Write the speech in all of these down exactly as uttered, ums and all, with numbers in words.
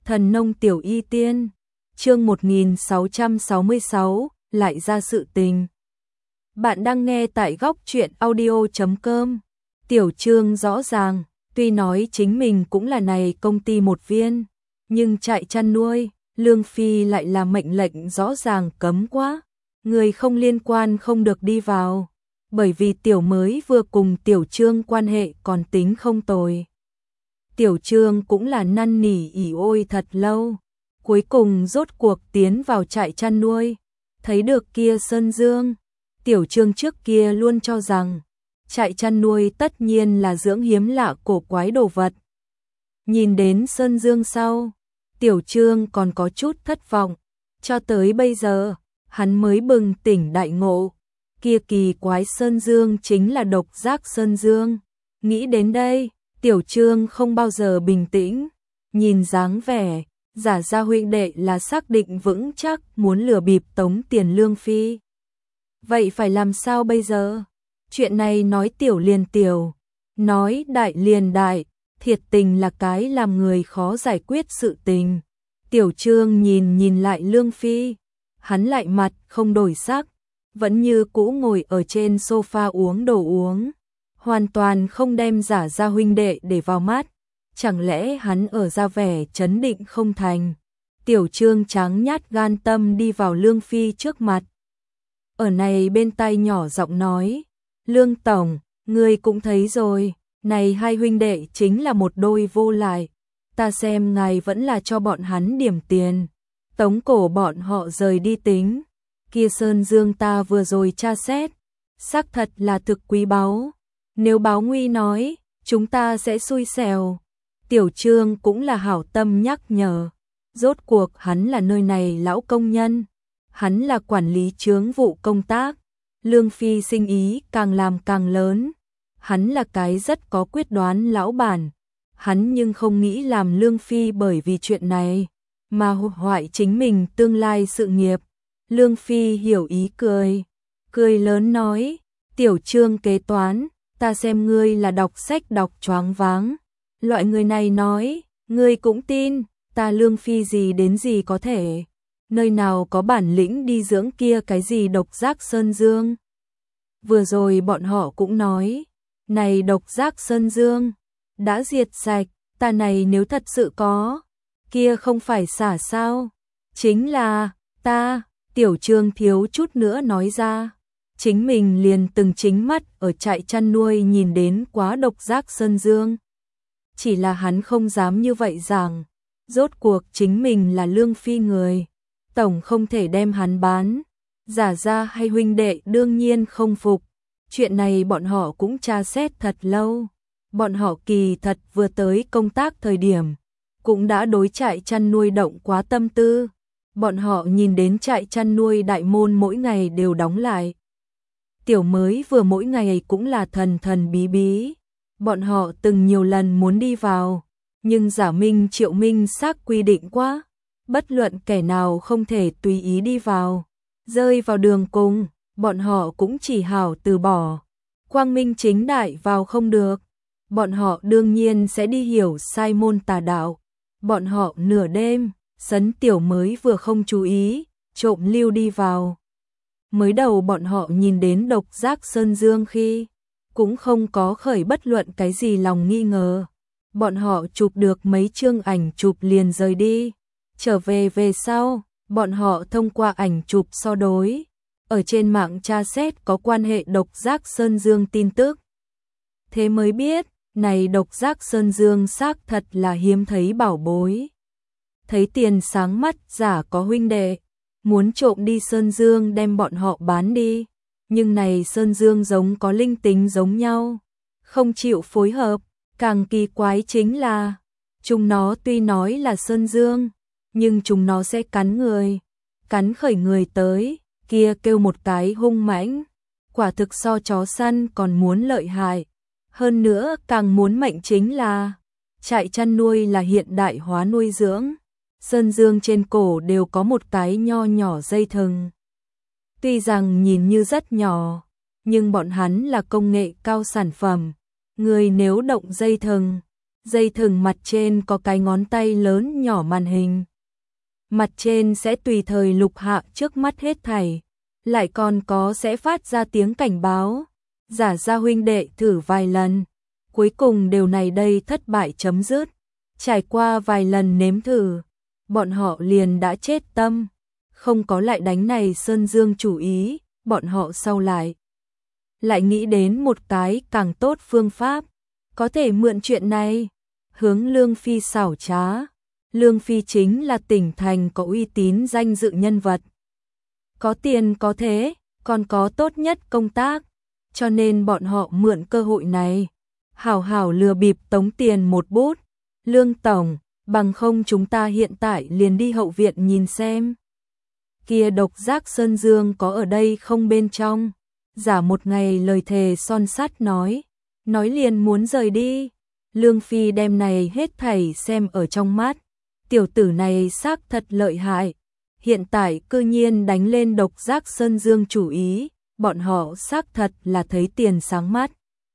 Thần nông tiểu y tiên, chương một nghìn sáu trăm sáu mươi sáu, lại ra sự tình. Bạn đang nghe tại góc truyện audio chấm com. Tiểu Trương rõ ràng, tuy nói chính mình cũng là này công ty một viên, nhưng trại chăn nuôi, Lương Phi lại là mệnh lệnh rõ ràng cấm quá, người không liên quan không được đi vào, bởi vì tiểu mới vừa cùng Tiểu Trương quan hệ còn tính không tồi. Tiểu Trương cũng là năn nỉ ỉ ôi thật lâu, cuối cùng rốt cuộc tiến vào trại chăn nuôi, thấy được kia Sơn Dương. Tiểu Trương trước kia luôn cho rằng, trại chăn nuôi tất nhiên là dưỡng hiếm lạ cổ quái đồ vật. Nhìn đến Sơn Dương sau, Tiểu Trương còn có chút thất vọng, cho tới bây giờ, hắn mới bừng tỉnh đại ngộ, kia kỳ quái Sơn Dương chính là độc giác Sơn Dương. Nghĩ đến đây, Tiểu Trương không bao giờ bình tĩnh, nhìn dáng vẻ, giả ra huynh đệ là xác định vững chắc muốn lừa bịp tống tiền Lương Phi. Vậy phải làm sao bây giờ? Chuyện này nói tiểu liền tiểu, nói đại liền đại, thiệt tình là cái làm người khó giải quyết sự tình. Tiểu Trương nhìn nhìn lại Lương Phi, hắn lại mặt không đổi sắc, vẫn như cũ ngồi ở trên sofa uống đồ uống, hoàn toàn không đem giả ra huynh đệ để vào mắt. Chẳng lẽ hắn ở ra vẻ chấn định không thành? Tiểu Trương trắng nhát gan tâm đi vào Lương Phi trước mặt. Ở này bên tai nhỏ giọng nói, Lương Tổng, ngươi cũng thấy rồi, này hai huynh đệ chính là một đôi vô lại. Ta xem ngài vẫn là cho bọn hắn điểm tiền, tống cổ bọn họ rời đi tính. Kia Sơn Dương ta vừa rồi tra xét, xác thật là thực quý báu. Nếu báo nguy nói, chúng ta sẽ xui xẻo. Tiểu Trương cũng là hảo tâm nhắc nhở. Rốt cuộc hắn là nơi này lão công nhân, hắn là quản lý chướng vụ công tác. Lương Phi sinh ý càng làm càng lớn, hắn là cái rất có quyết đoán lão bản. Hắn nhưng không nghĩ làm Lương Phi bởi vì chuyện này mà hoại chính mình tương lai sự nghiệp. Lương Phi hiểu ý cười, cười lớn nói, Tiểu Trương kế toán, ta xem ngươi là đọc sách đọc choáng váng. Loại người này nói, ngươi cũng tin, ta Lương Phi gì đến gì có thể, nơi nào có bản lĩnh đi dưỡng kia cái gì độc giác Sơn Dương. Vừa rồi bọn họ cũng nói, này độc giác Sơn Dương, đã diệt sạch, ta này nếu thật sự có, kia không phải xả sao, chính là, ta, Tiểu Trương thiếu chút nữa nói ra. Chính mình liền từng chính mắt ở trại chăn nuôi nhìn đến quá độc giác Sơn Dương. Chỉ là hắn không dám như vậy rằng, rốt cuộc chính mình là Lương Phi người, tổng không thể đem hắn bán. Giả ra hay huynh đệ đương nhiên không phục, chuyện này bọn họ cũng tra xét thật lâu. Bọn họ kỳ thật vừa tới công tác thời điểm, cũng đã đối trại chăn nuôi động quá tâm tư. Bọn họ nhìn đến trại chăn nuôi đại môn mỗi ngày đều đóng lại. Tiểu mới vừa mỗi ngày cũng là thần thần bí bí. Bọn họ từng nhiều lần muốn đi vào, nhưng Giả Minh Triệu Minh xác quy định quá, bất luận kẻ nào không thể tùy ý đi vào. Rơi vào đường cùng, bọn họ cũng chỉ hảo từ bỏ. Quang minh chính đại vào không được, bọn họ đương nhiên sẽ đi hiểu sai môn tà đạo. Bọn họ nửa đêm, sấn tiểu mới vừa không chú ý, trộm lưu đi vào. Mới đầu bọn họ nhìn đến độc giác Sơn Dương khi, cũng không có khởi bất luận cái gì lòng nghi ngờ. Bọn họ chụp được mấy chương ảnh chụp liền rời đi. Trở về về sau, bọn họ thông qua ảnh chụp so đối, ở trên mạng tra xét có quan hệ độc giác Sơn Dương tin tức. Thế mới biết, này độc giác Sơn Dương xác thật là hiếm thấy bảo bối. Thấy tiền sáng mắt giả có huynh đệ, muốn trộm đi Sơn Dương đem bọn họ bán đi. Nhưng này Sơn Dương giống có linh tính giống nhau, không chịu phối hợp. Càng kỳ quái chính là, chúng nó tuy nói là Sơn Dương, nhưng chúng nó sẽ cắn người. Cắn khởi người tới, kia kêu một cái hung mãnh, quả thực so chó săn còn muốn lợi hại. Hơn nữa càng muốn mệnh chính là, trại chăn nuôi là hiện đại hóa nuôi dưỡng. Sơn Dương trên cổ đều có một cái nho nhỏ dây thừng. Tuy rằng nhìn như rất nhỏ, nhưng bọn hắn là công nghệ cao sản phẩm. Người nếu động dây thừng, Dây thừng mặt trên có cái ngón tay lớn nhỏ màn hình. Mặt trên sẽ tùy thời lục hạ trước mắt hết thảy, lại còn có sẽ phát ra tiếng cảnh báo. Giả ra huynh đệ thử vài lần, cuối cùng điều này đây thất bại chấm dứt. Trải qua vài lần nếm thử, bọn họ liền đã chết tâm, không có lại đánh này Sơn Dương chủ ý, bọn họ sau lại. Lại nghĩ đến một cái càng tốt phương pháp, có thể mượn chuyện này, hướng Lương Phi xảo trá. Lương Phi chính là tỉnh thành có uy tín danh dự nhân vật. Có tiền có thế, còn có tốt nhất công tác, cho nên bọn họ mượn cơ hội này, hảo hảo lừa bịp tống tiền một bút. Lương tổng, bằng không chúng ta hiện tại liền đi hậu viện nhìn xem. Kia độc giác Sơn Dương có ở đây không bên trong? Giả một ngày lời thề son sắt nói, nói liền muốn rời đi. Lương Phi đem này hết thảy xem ở trong mắt, tiểu tử này xác thật lợi hại, hiện tại cư nhiên đánh lên độc giác Sơn Dương chủ ý, bọn họ xác thật là thấy tiền sáng mắt.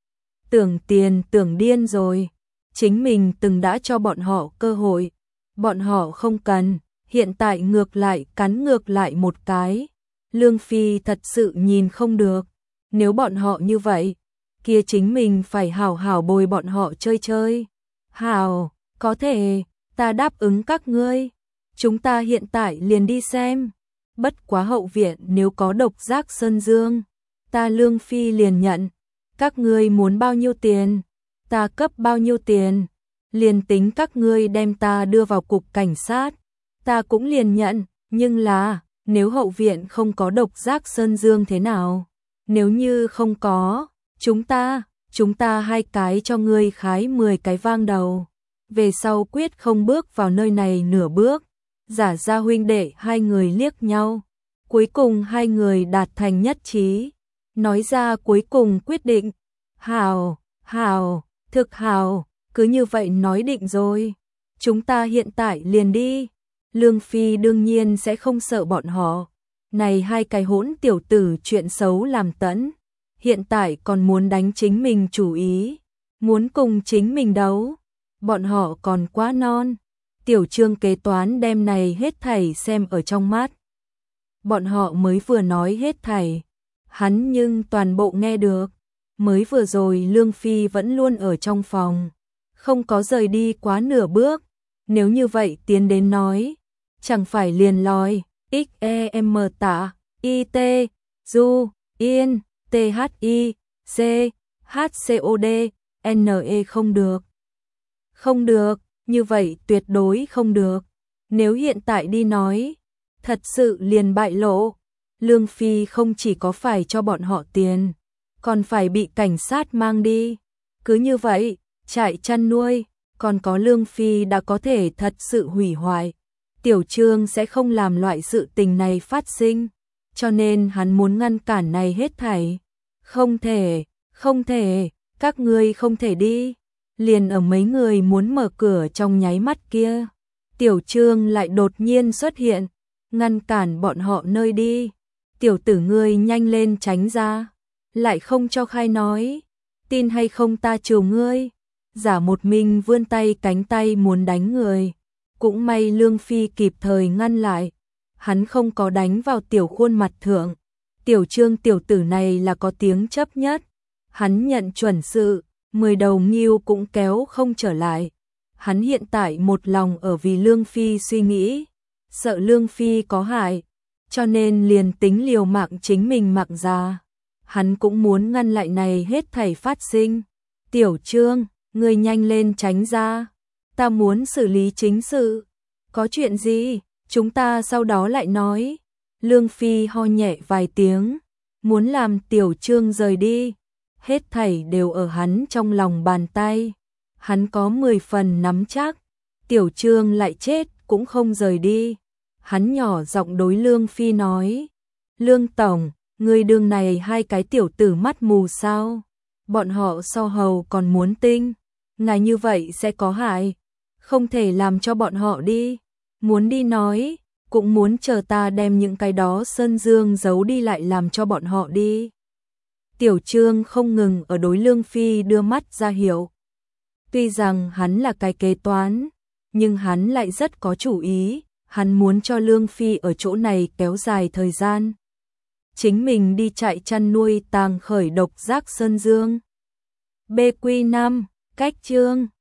Tưởng tiền tưởng điên rồi, chính mình từng đã cho bọn họ cơ hội, bọn họ không cần, hiện tại ngược lại cắn ngược lại một cái. Lương Phi thật sự nhìn không được, nếu bọn họ như vậy, kia chính mình phải hảo hảo bồi bọn họ chơi chơi. Hảo, có thể, ta đáp ứng các ngươi, chúng ta hiện tại liền đi xem. Bất quá hậu viện nếu có độc giác Sơn Dương, ta Lương Phi liền nhận. Các ngươi muốn bao nhiêu tiền, ta cấp bao nhiêu tiền, liền tính các ngươi đem ta đưa vào cục cảnh sát, ta cũng liền nhận, nhưng là, nếu hậu viện không có độc giác Sơn Dương thế nào? Nếu như không có, chúng ta, chúng ta hai cái cho ngươi khái mười cái vang đầu. Về sau quyết không bước vào nơi này nửa bước. Giả ra huynh đệ hai người liếc nhau, cuối cùng hai người đạt thành nhất trí, nói ra cuối cùng quyết định. Hào, hào, thực hào, cứ như vậy nói định rồi. Chúng ta hiện tại liền đi. Lương Phi đương nhiên sẽ không sợ bọn họ. Này hai cái hỗn tiểu tử chuyện xấu làm tẫn, hiện tại còn muốn đánh chính mình chủ ý, muốn cùng chính mình đấu. Bọn họ còn quá non. Tiểu Trương kế toán đem này hết thảy xem ở trong mắt. Bọn họ mới vừa nói hết thảy, hắn nhưng toàn bộ nghe được. Mới vừa rồi Lương Phi vẫn luôn ở trong phòng, không có rời đi quá nửa bước. Nếu như vậy tiến đến nói, chẳng phải liền lòi, x e m tạ, i t, du, yên, t h i, c, h c o d, n e không được. Không được, như vậy tuyệt đối không được. Nếu hiện tại đi nói, thật sự liền bại lộ. Lương Phi không chỉ có phải cho bọn họ tiền, còn phải bị cảnh sát mang đi. Cứ như vậy, trại chăn nuôi, còn có Lương Phi đã có thể thật sự hủy hoại. Tiểu Trương sẽ không làm loại sự tình này phát sinh, cho nên hắn muốn ngăn cản này hết thảy. Không thể, không thể, các ngươi không thể đi. Liền ở mấy người muốn mở cửa trong nháy mắt kia, Tiểu Trương lại đột nhiên xuất hiện, ngăn cản bọn họ nơi đi. Tiểu tử ngươi nhanh lên tránh ra, lại không cho khai nói, tin hay không ta chiều ngươi. Giả một mình vươn tay cánh tay muốn đánh người, cũng may Lương Phi kịp thời ngăn lại, hắn không có đánh vào tiểu khuôn mặt thượng. Tiểu Trương tiểu tử này là có tiếng chấp nhất, hắn nhận chuẩn sự, mười đầu nghiêu cũng kéo không trở lại. Hắn hiện tại một lòng ở vì Lương Phi suy nghĩ, sợ Lương Phi có hại, cho nên liền tính liều mạng chính mình mạng ra. Hắn cũng muốn ngăn lại này hết thảy phát sinh. Tiểu Trương, ngươi nhanh lên tránh ra, ta muốn xử lý chính sự. Có chuyện gì, chúng ta sau đó lại nói. Lương Phi ho nhẹ vài tiếng, muốn làm Tiểu Trương rời đi. Hết thảy đều ở hắn trong lòng bàn tay. Hắn có mười phần nắm chắc, Tiểu Trương lại chết cũng không rời đi. Hắn nhỏ giọng đối Lương Phi nói, Lương Tổng, người đường này hai cái tiểu tử mắt mù sao? Bọn họ so hầu còn muốn tinh, ngài như vậy sẽ có hại, không thể làm cho bọn họ đi. Muốn đi nói, cũng muốn chờ ta đem những cái đó Sơn Dương giấu đi lại làm cho bọn họ đi. Tiểu Trương không ngừng ở đối Lương Phi đưa mắt ra hiệu. Tuy rằng hắn là cái kế toán, nhưng hắn lại rất có chủ ý, hắn muốn cho Lương Phi ở chỗ này kéo dài thời gian. Chính mình đi chạy chăn nuôi tàng khởi độc giác Sơn Dương. bê quy năm, cách chương